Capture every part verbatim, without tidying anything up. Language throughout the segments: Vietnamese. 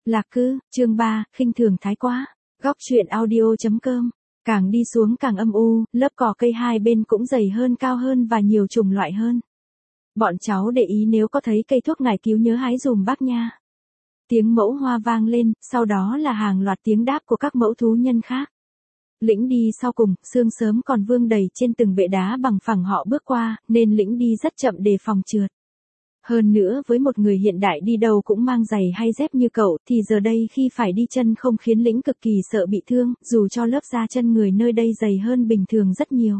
Lạc cư, chương ba, khinh thường thái quá. Góc truyện audio chấm com. Càng đi xuống càng âm u, lớp cỏ cây hai bên cũng dày hơn, cao hơn và nhiều chủng loại hơn. Bọn cháu để ý nếu có thấy cây thuốc ngải cứu nhớ hái dùm bác nha. Tiếng mẫu hoa vang lên, sau đó là hàng loạt tiếng đáp của các mẫu thú nhân khác. Lĩnh đi sau cùng, sương sớm còn vương đầy trên từng bệ đá bằng phẳng họ bước qua, nên Lĩnh đi rất chậm đề phòng trượt. Hơn nữa với một người hiện đại đi đâu cũng mang giày hay dép như cậu, thì giờ đây khi phải đi chân không khiến Lĩnh cực kỳ sợ bị thương, dù cho lớp da chân người nơi đây dày hơn bình thường rất nhiều.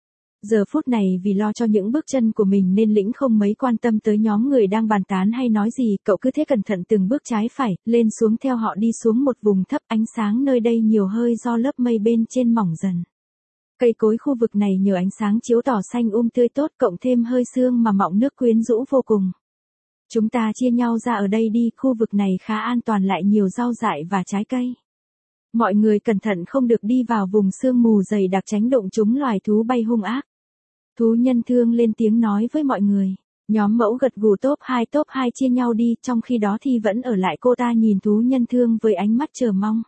Giờ phút này vì lo cho những bước chân của mình nên Lĩnh không mấy quan tâm tới nhóm người đang bàn tán hay nói gì, cậu cứ thế cẩn thận từng bước trái phải, lên xuống theo họ đi xuống một vùng thấp, ánh sáng nơi đây nhiều hơi do lớp mây bên trên mỏng dần. Cây cối khu vực này nhờ ánh sáng chiếu tỏ xanh um tươi tốt, cộng thêm hơi sương mà mọng nước quyến rũ vô cùng. Chúng ta chia nhau ra ở đây đi, khu vực này khá an toàn lại nhiều rau dại và trái cây. Mọi người cẩn thận không được đi vào vùng sương mù dày đặc tránh đụng chúng loài thú bay hung ác. Thú nhân thương lên tiếng nói với mọi người. Nhóm mẫu gật gù top hai top hai chia nhau đi, trong khi đó Thi vẫn ở lại, cô ta nhìn thú nhân thương với ánh mắt chờ mong.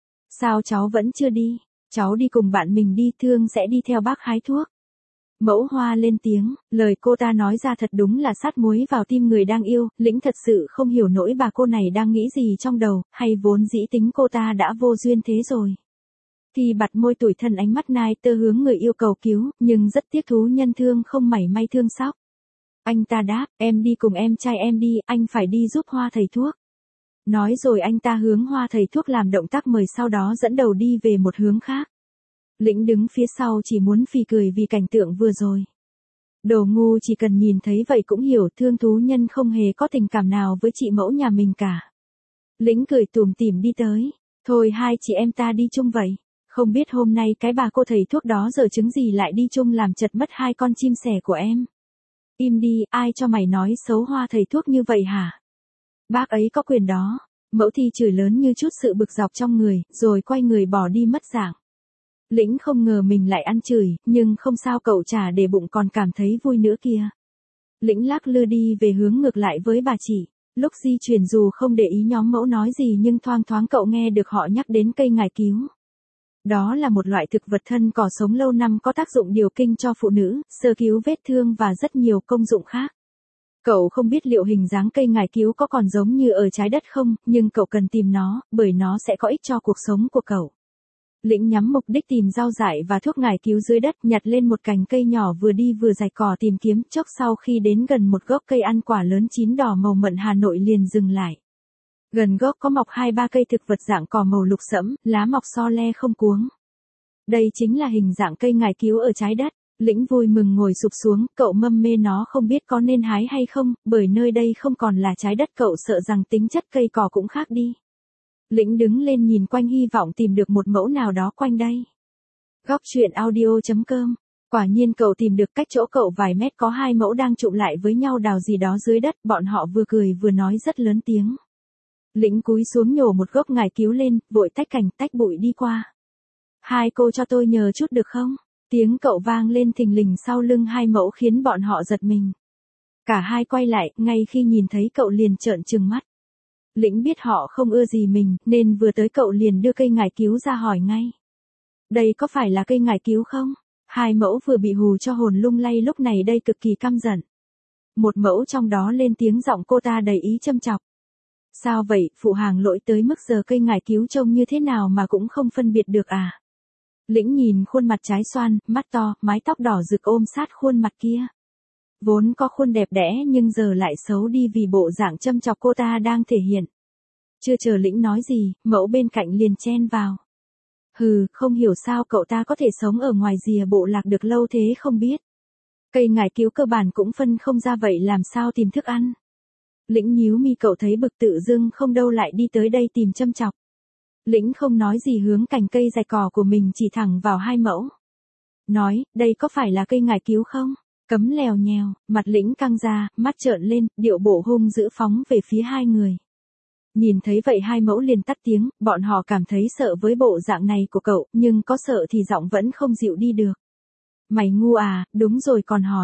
Sao cháu vẫn chưa đi? Cháu đi cùng bạn mình đi, Thương sẽ đi theo bác hái thuốc. Mẫu Hoa lên tiếng, lời cô ta nói ra thật đúng là sát muối vào tim người đang yêu, Lĩnh thật sự không hiểu nổi bà cô này đang nghĩ gì trong đầu, hay vốn dĩ tính cô ta đã vô duyên thế rồi. Thì bặt môi tủi thân ánh mắt nai tơ hướng người yêu cầu cứu, nhưng rất tiếc thú nhân thương không mảy may thương xóc. Anh ta đáp, em đi cùng em trai em đi, anh phải đi giúp Hoa thầy thuốc. Nói rồi anh ta hướng Hoa thầy thuốc làm động tác mời, sau đó dẫn đầu đi về một hướng khác. Lĩnh đứng phía sau chỉ muốn phì cười vì cảnh tượng vừa rồi. Đồ ngu, chỉ cần nhìn thấy vậy cũng hiểu Thương thú nhân không hề có tình cảm nào với chị mẫu nhà mình cả. Lĩnh cười tủm tỉm đi tới. Thôi hai chị em ta đi chung vậy. Không biết hôm nay cái bà cô thầy thuốc đó giờ chứng gì lại đi chung làm chật mất hai con chim sẻ của em. Im đi, ai cho mày nói xấu Hoa thầy thuốc như vậy hả? Bác ấy có quyền đó. Mẫu Thi chửi lớn như chút sự bực dọc trong người, rồi quay người bỏ đi mất dạng. Lĩnh không ngờ mình lại ăn chửi, nhưng không sao, cậu chả để bụng còn cảm thấy vui nữa kia. Lĩnh lắc lư đi về hướng ngược lại với bà chị. Lúc di chuyển dù không để ý nhóm mẫu nói gì nhưng thoang thoáng cậu nghe được họ nhắc đến cây ngải cứu. Đó là một loại thực vật thân cỏ sống lâu năm có tác dụng điều kinh cho phụ nữ, sơ cứu vết thương và rất nhiều công dụng khác. Cậu không biết liệu hình dáng cây ngải cứu có còn giống như ở trái đất không, nhưng cậu cần tìm nó, bởi nó sẽ có ích cho cuộc sống của cậu. Lĩnh nhắm mục đích tìm rau dại và thuốc ngải cứu dưới đất, nhặt lên một cành cây nhỏ vừa đi vừa rạch cỏ tìm kiếm, chốc sau khi đến gần một gốc cây ăn quả lớn chín đỏ màu mận Hà Nội liền dừng lại. Gần gốc có mọc hai ba cây thực vật dạng cỏ màu lục sẫm, lá mọc so le không cuống. Đây chính là hình dạng cây ngải cứu ở trái đất. Lĩnh vui mừng ngồi sụp xuống, cậu mâm mê nó không biết có nên hái hay không, bởi nơi đây không còn là trái đất, cậu sợ rằng tính chất cây cỏ cũng khác đi. Lĩnh đứng lên nhìn quanh hy vọng tìm được một mẫu nào đó quanh đây. Góc truyện audio chấm com. Quả nhiên cậu tìm được, cách chỗ cậu vài mét có hai mẫu đang chụm lại với nhau đào gì đó dưới đất, bọn họ vừa cười vừa nói rất lớn tiếng. Lĩnh cúi xuống nhổ một gốc ngải cứu lên, vội tách cành tách bụi đi qua. Hai cô cho tôi nhờ chút được không? Tiếng cậu vang lên thình lình sau lưng hai mẫu khiến bọn họ giật mình. Cả hai quay lại, ngay khi nhìn thấy cậu liền trợn trừng mắt. Lĩnh biết họ không ưa gì mình, nên vừa tới cậu liền đưa cây ngải cứu ra hỏi ngay. Đây có phải là cây ngải cứu không? Hai mẫu vừa bị hù cho hồn lung lay lúc này đây cực kỳ căm giận. Một mẫu trong đó lên tiếng, giọng cô ta đầy ý châm chọc. Sao vậy, phụ hàng lỗi tới mức giờ cây ngải cứu trông như thế nào mà cũng không phân biệt được à? Lĩnh nhìn khuôn mặt trái xoan, mắt to, mái tóc đỏ rực ôm sát khuôn mặt kia. Vốn có khuôn đẹp đẽ nhưng giờ lại xấu đi vì bộ dạng châm chọc cô ta đang thể hiện. Chưa chờ Lĩnh nói gì, mẫu bên cạnh liền chen vào. Hừ, không hiểu sao cậu ta có thể sống ở ngoài rìa bộ lạc được lâu thế không biết. Cây ngải cứu cơ bản cũng phân không ra vậy làm sao tìm thức ăn. Lĩnh nhíu mi, cậu thấy bực tự dưng không đâu lại đi tới đây tìm châm chọc. Lĩnh không nói gì hướng cành cây rạch cỏ của mình chỉ thẳng vào hai mẫu. Nói, đây có phải là cây ngải cứu không? Cấm lèo nhèo, mặt Lĩnh căng ra, mắt trợn lên, điệu bộ hung dữ phóng về phía hai người. Nhìn thấy vậy hai mẫu liền tắt tiếng, bọn họ cảm thấy sợ với bộ dạng này của cậu, nhưng có sợ thì giọng vẫn không dịu đi được. Mày ngu à, đúng rồi còn hỏi.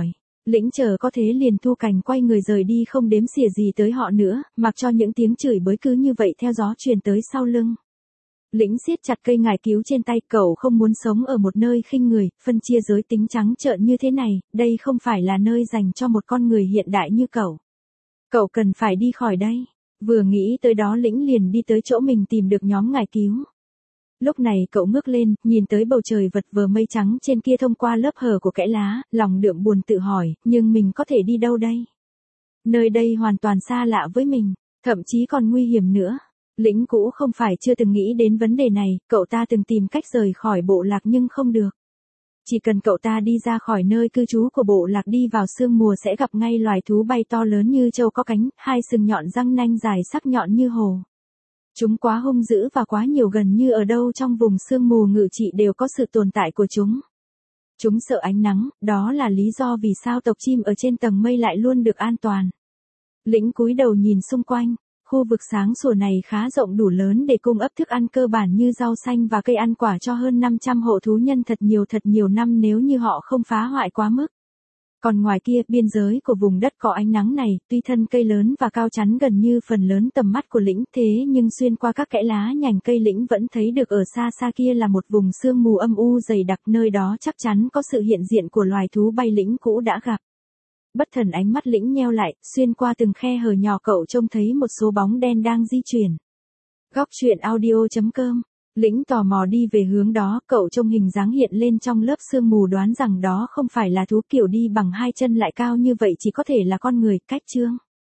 Lĩnh chờ có thế liền thu cành quay người rời đi không đếm xỉa gì tới họ nữa, mặc cho những tiếng chửi bới cứ như vậy theo gió truyền tới sau lưng. Lĩnh siết chặt cây ngải cứu trên tay, cậu không muốn sống ở một nơi khinh người, phân chia giới tính trắng trợn như thế này, đây không phải là nơi dành cho một con người hiện đại như cậu. Cậu cần phải đi khỏi đây. Vừa nghĩ tới đó Lĩnh liền đi tới chỗ mình tìm được nhóm ngải cứu. Lúc này cậu ngước lên, nhìn tới bầu trời vật vờ mây trắng trên kia thông qua lớp hở của kẽ lá, lòng đượm buồn tự hỏi, nhưng mình có thể đi đâu đây? Nơi đây hoàn toàn xa lạ với mình, thậm chí còn nguy hiểm nữa. Lĩnh cũ không phải chưa từng nghĩ đến vấn đề này, cậu ta từng tìm cách rời khỏi bộ lạc nhưng không được. Chỉ cần cậu ta đi ra khỏi nơi cư trú của bộ lạc đi vào sương mùa sẽ gặp ngay loài thú bay to lớn như trâu có cánh, hai sừng nhọn răng nanh dài sắc nhọn như hồ. Chúng quá hung dữ và quá nhiều, gần như ở đâu trong vùng sương mù ngự trị đều có sự tồn tại của chúng. Chúng sợ ánh nắng, đó là lý do vì sao tộc chim ở trên tầng mây lại luôn được an toàn. Lĩnh cúi đầu nhìn xung quanh, khu vực sáng sủa này khá rộng đủ lớn để cung ấp thức ăn cơ bản như rau xanh và cây ăn quả cho hơn năm trăm hộ thú nhân thật nhiều thật nhiều năm nếu như họ không phá hoại quá mức. Còn ngoài kia, biên giới của vùng đất có ánh nắng này, tuy thân cây lớn và cao chắn gần như phần lớn tầm mắt của Lĩnh, thế nhưng xuyên qua các kẽ lá nhành cây Lĩnh vẫn thấy được ở xa xa kia là một vùng sương mù âm u dày đặc, nơi đó chắc chắn có sự hiện diện của loài thú bay Lĩnh cũ đã gặp. Bất thần ánh mắt Lĩnh nheo lại, xuyên qua từng khe hở nhỏ cậu trông thấy một số bóng đen đang di chuyển. Góc truyện audio chấm com. Lĩnh tò mò đi về hướng đó, cậu trông hình dáng hiện lên trong lớp sương mù đoán rằng đó không phải là thú, kiểu đi bằng hai chân lại cao như vậy chỉ có thể là con người. Cách chương